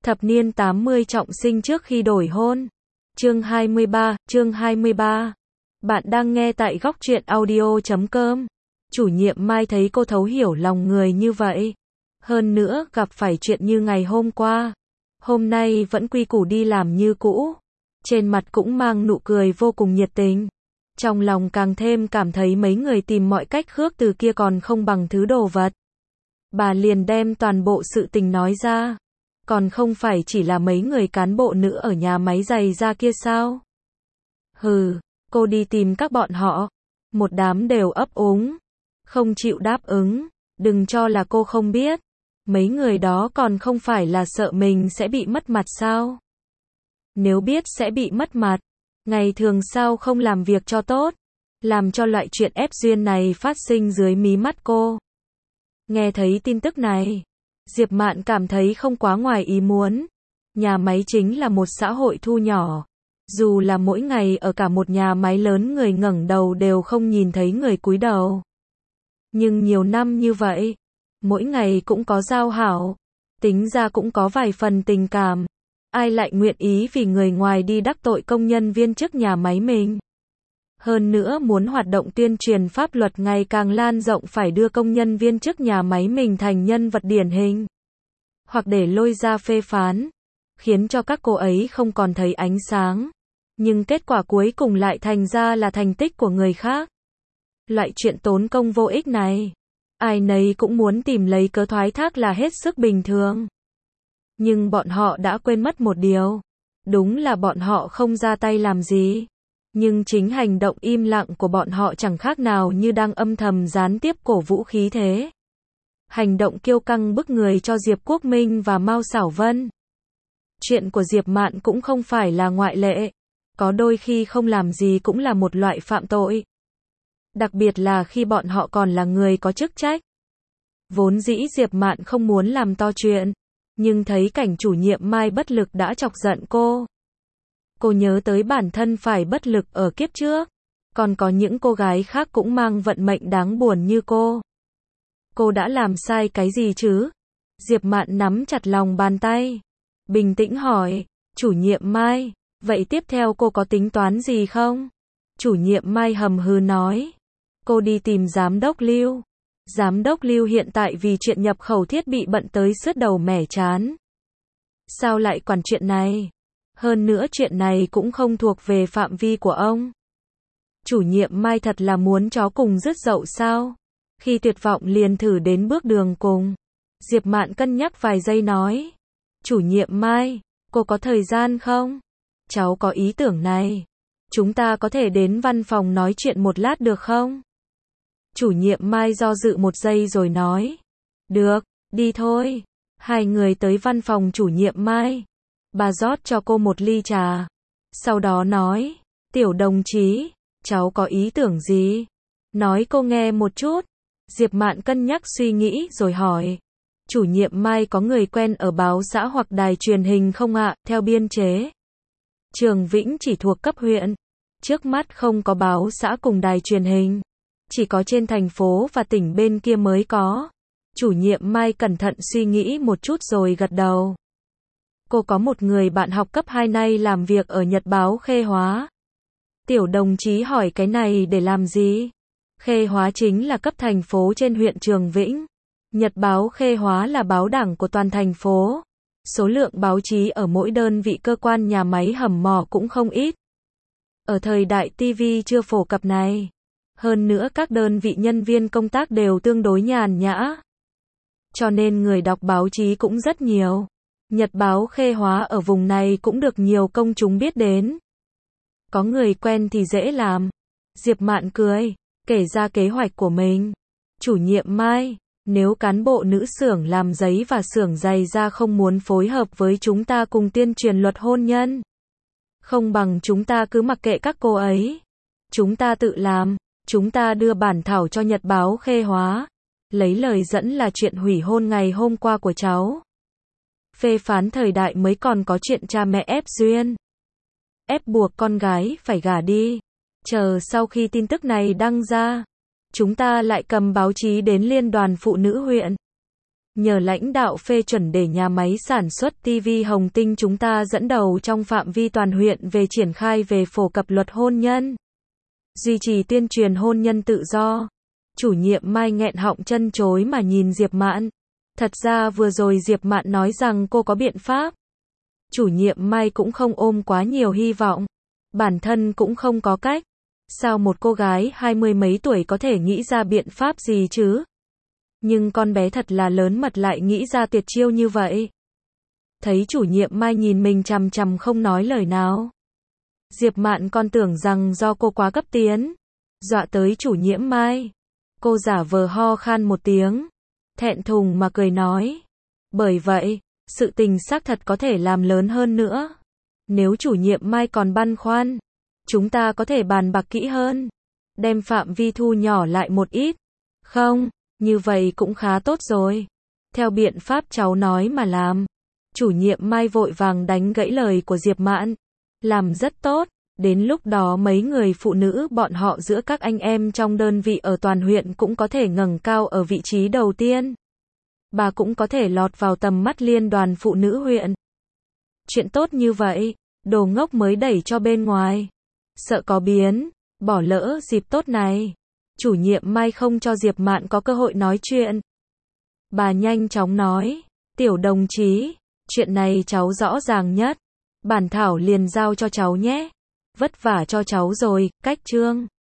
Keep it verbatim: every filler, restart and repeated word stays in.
Thập niên tám mươi trọng sinh trước khi đổi hôn. Chương hai mươi ba, chương hai mươi ba. Bạn đang nghe tại góc truyện audio chấm com. Chủ nhiệm Mai thấy cô thấu hiểu lòng người như vậy. Hơn nữa, gặp phải chuyện như ngày hôm qua. Hôm nay vẫn quy củ đi làm như cũ. Trên mặt cũng mang nụ cười vô cùng nhiệt tình. Trong lòng càng thêm cảm thấy mấy người tìm mọi cách khước từ kia còn không bằng thứ đồ vật. Bà liền đem toàn bộ sự tình nói ra. Còn không phải chỉ là mấy người cán bộ nữ ở nhà máy giày da kia sao? Hừ, cô đi tìm các bọn họ. Một đám đều ấp úng. Không chịu đáp ứng. Đừng cho là cô không biết. Mấy người đó còn không phải là sợ mình sẽ bị mất mặt sao? Nếu biết sẽ bị mất mặt, ngày thường sao không làm việc cho tốt? Làm cho loại chuyện ép duyên này phát sinh dưới mí mắt cô. Nghe thấy tin tức này, Diệp Mạn cảm thấy không quá ngoài ý muốn. Nhà máy chính là một xã hội thu nhỏ. Dù là mỗi ngày ở cả một nhà máy lớn người ngẩng đầu đều không nhìn thấy người cúi đầu. Nhưng nhiều năm như vậy, mỗi ngày cũng có giao hảo. Tính ra cũng có vài phần tình cảm. Ai lại nguyện ý vì người ngoài đi đắc tội công nhân viên chức nhà máy mình. Hơn nữa muốn hoạt động tuyên truyền pháp luật ngày càng lan rộng phải đưa công nhân viên chức nhà máy mình thành nhân vật điển hình. Hoặc để lôi ra phê phán. Khiến cho các cô ấy không còn thấy ánh sáng. Nhưng kết quả cuối cùng lại thành ra là thành tích của người khác. Loại chuyện tốn công vô ích này. Ai nấy cũng muốn tìm lấy cớ thoái thác là hết sức bình thường. Nhưng bọn họ đã quên mất một điều. Đúng là bọn họ không ra tay làm gì. Nhưng chính hành động im lặng của bọn họ chẳng khác nào như đang âm thầm gián tiếp cổ vũ khí thế. Hành động kiêu căng bức người cho Diệp Quốc Minh và Mao Xảo Vân. Chuyện của Diệp Mạn cũng không phải là ngoại lệ. Có đôi khi không làm gì cũng là một loại phạm tội. Đặc biệt là khi bọn họ còn là người có chức trách. Vốn dĩ Diệp Mạn không muốn làm to chuyện. Nhưng thấy cảnh chủ nhiệm Mai bất lực đã chọc giận cô. Cô nhớ tới bản thân phải bất lực ở kiếp trước. Còn có những cô gái khác cũng mang vận mệnh đáng buồn như cô. Cô đã làm sai cái gì chứ? Diệp Mạn nắm chặt lòng bàn tay. Bình tĩnh hỏi. Chủ nhiệm Mai, vậy tiếp theo cô có tính toán gì không? Chủ nhiệm Mai hầm hừ nói. Cô đi tìm giám đốc Lưu. Giám đốc Lưu hiện tại vì chuyện nhập khẩu thiết bị bận tới sứt đầu mẻ chán. Sao lại quản chuyện này? Hơn nữa chuyện này cũng không thuộc về phạm vi của ông. Chủ nhiệm Mai thật là muốn chó cùng rứt dậu sao? Khi tuyệt vọng liền thử đến bước đường cùng. Diệp Mạn cân nhắc vài giây nói. Chủ nhiệm Mai, cô có thời gian không? Cháu có ý tưởng này. Chúng ta có thể đến văn phòng nói chuyện một lát được không? Chủ nhiệm Mai do dự một giây rồi nói. Được, đi thôi. Hai người tới văn phòng chủ nhiệm Mai. Bà rót cho cô một ly trà. Sau đó nói. Tiểu đồng chí, cháu có ý tưởng gì? Nói cô nghe một chút. Diệp Mạn cân nhắc suy nghĩ rồi hỏi. Chủ nhiệm Mai có người quen ở báo xã hoặc đài truyền hình không ạ? Theo biên chế. Trường Vĩnh chỉ thuộc cấp huyện. Trước mắt không có báo xã cùng đài truyền hình. Chỉ có trên thành phố và tỉnh bên kia mới có. Chủ nhiệm Mai cẩn thận suy nghĩ một chút rồi gật đầu. Cô có một người bạn học cấp hai nay làm việc ở Nhật báo Khê Hóa. Tiểu đồng chí hỏi cái này để làm gì? Khê Hóa chính là cấp thành phố trên huyện Trường Vĩnh. Nhật báo Khê Hóa là báo đảng của toàn thành phố. Số lượng báo chí ở mỗi đơn vị cơ quan nhà máy hầm mỏ cũng không ít. Ở thời đại ti vi chưa phổ cập này. Hơn nữa các đơn vị nhân viên công tác đều tương đối nhàn nhã. Cho nên người đọc báo chí cũng rất nhiều. Nhật báo Khê Hóa ở vùng này cũng được nhiều công chúng biết đến. Có người quen thì dễ làm. Diệp Mạn cười, kể ra kế hoạch của mình. Chủ nhiệm Mai, nếu cán bộ nữ xưởng làm giấy và xưởng giày da không muốn phối hợp với chúng ta cùng tuyên truyền luật hôn nhân. Không bằng chúng ta cứ mặc kệ các cô ấy. Chúng ta tự làm. Chúng ta đưa bản thảo cho Nhật báo Khê Hóa. Lấy lời dẫn là chuyện hủy hôn ngày hôm qua của cháu. Phê phán thời đại mới còn có chuyện cha mẹ ép duyên. Ép buộc con gái phải gả đi. Chờ sau khi tin tức này đăng ra. Chúng ta lại cầm báo chí đến Liên đoàn Phụ nữ huyện. Nhờ lãnh đạo phê chuẩn để nhà máy sản xuất ti vi Hồng Tinh chúng ta dẫn đầu trong phạm vi toàn huyện về triển khai về phổ cập luật hôn nhân. Duy trì tuyên truyền hôn nhân tự do. Chủ nhiệm Mai nghẹn họng chân chối mà nhìn Diệp Mạn. Thật ra vừa rồi Diệp Mạn nói rằng cô có biện pháp. Chủ nhiệm Mai cũng không ôm quá nhiều hy vọng. Bản thân cũng không có cách. Sao một cô gái hai mươi mấy tuổi có thể nghĩ ra biện pháp gì chứ? Nhưng con bé thật là lớn mật lại nghĩ ra tuyệt chiêu như vậy. Thấy chủ nhiệm Mai nhìn mình chằm chằm không nói lời nào. Diệp Mạn còn tưởng rằng do cô quá cấp tiến. Dọa tới chủ nhiệm Mai. Cô giả vờ ho khan một tiếng. Thẹn thùng mà cười nói. Bởi vậy, sự tình xác thật có thể làm lớn hơn nữa. Nếu chủ nhiệm Mai còn băn khoăn, chúng ta có thể bàn bạc kỹ hơn. Đem phạm vi thu nhỏ lại một ít. Không, như vậy cũng khá tốt rồi. Theo biện pháp cháu nói mà làm. Chủ nhiệm Mai vội vàng đánh gãy lời của Diệp Mạn. Làm rất tốt. Đến lúc đó mấy người phụ nữ bọn họ giữa các anh em trong đơn vị ở toàn huyện cũng có thể ngẩng cao ở vị trí đầu tiên. Bà cũng có thể lọt vào tầm mắt liên đoàn phụ nữ huyện. Chuyện tốt như vậy, đồ ngốc mới đẩy cho bên ngoài. Sợ có biến, bỏ lỡ dịp tốt này. Chủ nhiệm Mai không cho Diệp Mạn có cơ hội nói chuyện. Bà nhanh chóng nói, tiểu đồng chí, chuyện này cháu rõ ràng nhất. Bản thảo liền giao cho cháu nhé. Vất vả cho cháu rồi, cách chương.